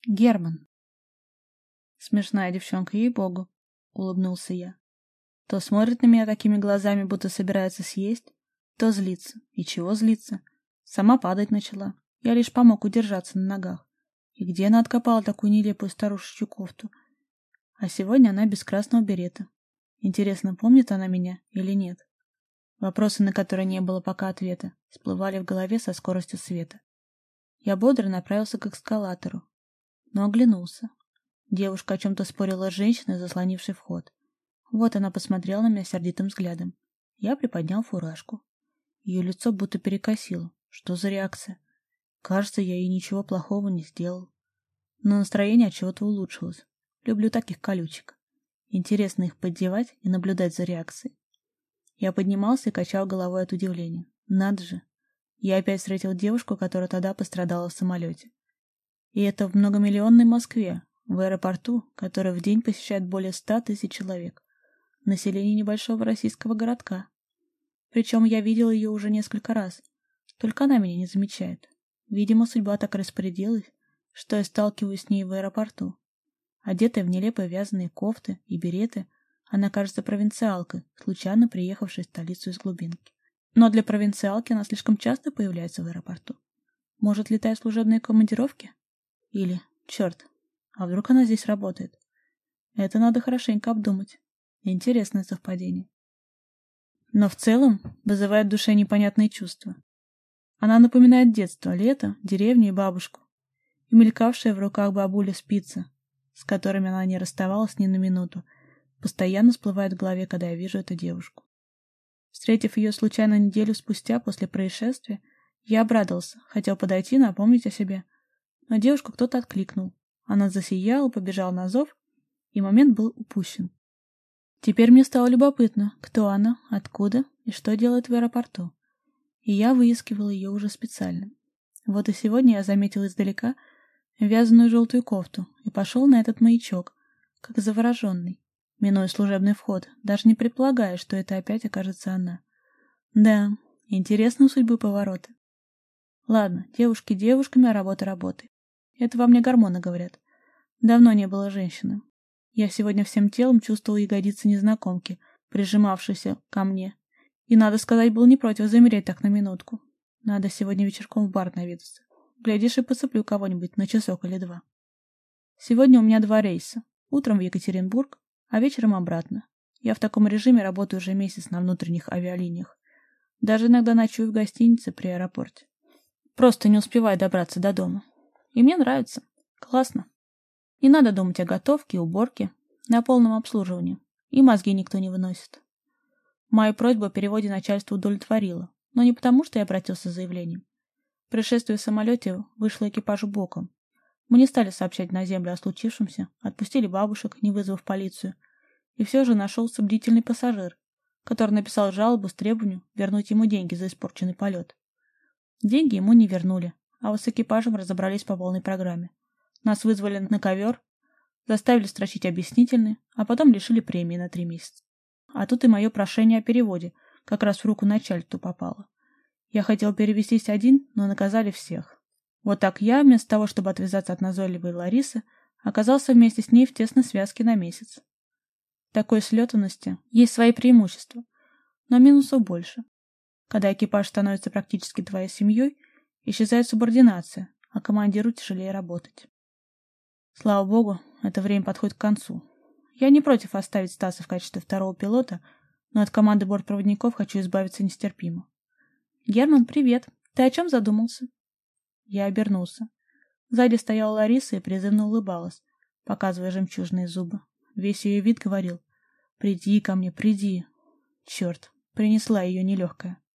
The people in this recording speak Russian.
Герман. Смешная девчонка, ей-богу, улыбнулся я. То смотрит на меня такими глазами, будто собирается съесть, то злится. И чего злиться? Сама падать начала. Я лишь помог удержаться на ногах. И где она откопала такую нелепую старушечью кофту? А сегодня она без красного берета. Интересно, помнит она меня или нет? Вопросы, на которые не было пока ответа, всплывали в голове со скоростью света. Я бодро направился к эскалатору, но оглянулся. Девушка о чем-то спорила с женщиной, заслонившей вход. Вот она посмотрела на меня сердитым взглядом. Я приподнял фуражку. Ее лицо будто перекосило. Что за реакция? Кажется, я ей ничего плохого не сделал. Но настроение от чего-то улучшилось. Люблю таких колючек. Интересно их поддевать и наблюдать за реакцией. Я поднимался и качал головой от удивления. Надо же. Я опять встретил девушку, которая тогда пострадала в самолете. И это в многомиллионной Москве, в аэропорту, который в день посещает более 100 тысяч человек. Население небольшого российского городка. Причем я видел ее уже несколько раз. Только она меня не замечает. Видимо, судьба так распорядилась, что я сталкиваюсь с ней в аэропорту. Одетая в нелепые вязаные кофты и береты, она кажется провинциалкой, случайно приехавшей в столицу из глубинки. Но для провинциалки она слишком часто появляется в аэропорту. Может, летает в служебные командировки? Или, черт, а вдруг она здесь работает? Это надо хорошенько обдумать. Интересное совпадение. Но в целом вызывает в душе непонятные чувства. Она напоминает детство, лето, деревню и бабушку. И мелькавшая в руках бабуля спицы, с которыми она не расставалась ни на минуту, постоянно всплывает в голове, когда я вижу эту девушку. Встретив ее случайно неделю спустя после происшествия, я обрадовался, хотел подойти, напомнить о себе. Но девушку кто-то откликнул. Она засияла, побежала на зов, и момент был упущен. Теперь мне стало любопытно, кто она, откуда и что делает в аэропорту. И я выискивал ее уже специально. Вот и сегодня я заметил издалека вязаную желтую кофту и пошел на этот маячок, как завороженный, минуя служебный вход, даже не предполагая, что это опять окажется она. Да, интересны у судьбы повороты. Ладно, девушки девушками, а работа работой. Это во мне гормоны говорят. Давно не было женщины. Я сегодня всем телом чувствовал ягодицы незнакомки, прижимавшейся ко мне. И, надо сказать, был не против замереть так на минутку. Надо сегодня вечерком в бар наведаться. Глядишь, и поцеплю кого-нибудь на часок или два. Сегодня у меня 2 рейса. Утром в Екатеринбург, а вечером обратно. Я в таком режиме работаю уже месяц на внутренних авиалиниях. Даже иногда ночую в гостинице при аэропорте. Просто не успеваю добраться до дома. И мне нравится. Классно. Не надо думать о готовке, уборке, на полном обслуживании. И мозги никто не выносит. Мою просьбу о переводе начальство удовлетворило, но не потому, что я обратился с заявлением. Происшествие в самолете вышло экипажу боком. Мы не стали сообщать на землю о случившемся, отпустили бабушек, не вызвав полицию. И все же нашелся бдительный пассажир, который написал жалобу с требованием вернуть ему деньги за испорченный полет. Деньги ему не вернули, а вот с экипажем разобрались по полной программе. Нас вызвали на ковер, заставили строчить объяснительные, а потом лишили премии на 3 месяца. А тут и мое прошение о переводе как раз в руку начальству попало. Я хотел перевестись один, но наказали всех. Вот так я, вместо того, чтобы отвязаться от назойливой Ларисы, оказался вместе с ней в тесной связке на месяц. В такой слетанности есть свои преимущества, но минусов больше. Когда экипаж становится практически твоей семьей, исчезает субординация, а командиру тяжелее работать. Слава богу, это время подходит к концу. Я не против оставить Стаса в качестве 2-го пилота, но от команды бортпроводников хочу избавиться нестерпимо. «Герман, привет. Ты о чем задумался?» Я обернулся. Сзади стояла Лариса и призывно улыбалась, показывая жемчужные зубы. Весь ее вид говорил: «Приди ко мне, приди». Черт, принесла ее нелегкая.